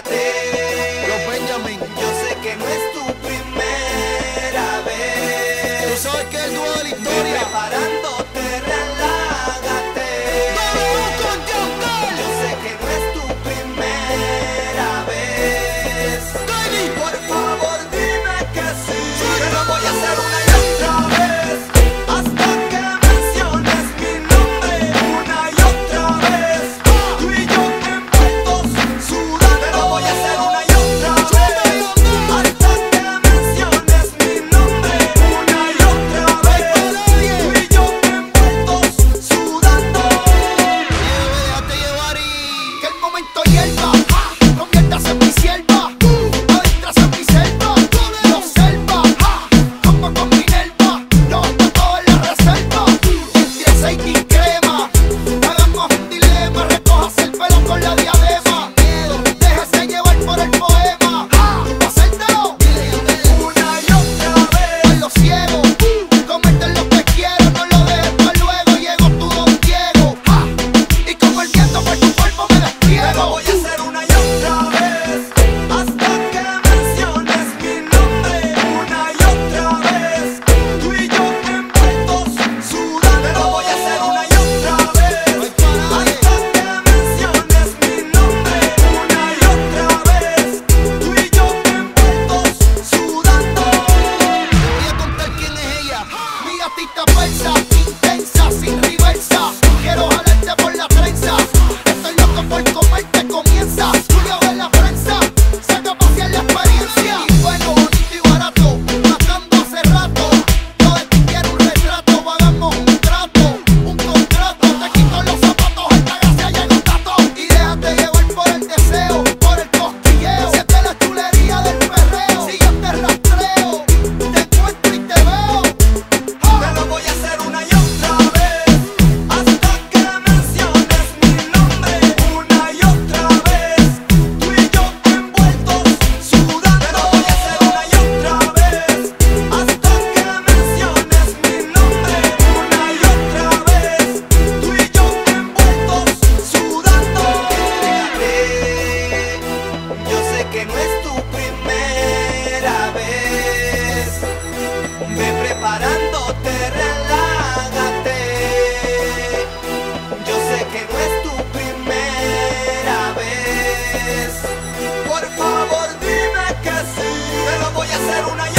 Los Benjamin. Yo sé que no es tu primera vez. Tú sabes que es el dúo de la historia. Preparándote, relájate. Yo sé que no es tu primera vez. Por favor dime que sí. Te lo voy a hacer una y otra vez, hasta que menciones mi nombre una y otra vez. Tú y yo envueltos sudando. Te lo voy a hacer una y otra vez, hasta que menciones mi nombre una y otra vez. Tú y yo envueltos sudando. Déjate llevar y Que el momento hierva, conviértase en mi sierva, adentras en mi selva, lo observa, como con mi nerva, lo gasto todo en la reserva, entre aceite y crema, hagamos un dilema, recojas el pelo con la diadema, déjese llevar por el poema, hacértelo Una y otra vez. a los ciegos, comerte lo que quiero, no lo dejes para luego, llego tú don Diego, y como el viento por tu cuerpo me Te lo despliego. voy a hacer una y otra vez, hasta que menciones mi nombre una y otra vez. Tú y yo envueltos sudando. Te lo voy a hacer una y otra vez, hasta que menciones mi nombre una y otra vez. Tú y yo envueltos sudando. voy a contar quién es ella. Mi gatita persa, intensa, sin reversa. Quiero jalarte por la trenza. Estoy loco por comerte, comienza. Julio de la prensa, saca a pasear la experiencia. Y bueno, bonito y barato, matando hace rato. Yo de ti quiero un retrato, hagamos un trato, un contrato. Te quito los zapatos, esta gracia llega tato. Y déjate llevar por el deseo, por el cosquilleo. Siente la chulería del perreo. Si yo te rastreo, te encuentro y te veo. Te lo voy a hacer una y otra vez, hasta que menciones mi nombre una y otra vez. Tú y yo envueltos sudando. Te lo voy a hacer una y otra vez, hasta que menciones mi nombre una y otra vez. Tú y yo envueltos sudando. Fíjate, yo sé que no es tu primera vez. Ve preparándote, relájate. Yo sé que no es tu primera vez. Por favor dime que sí. Te lo voy a hacer una y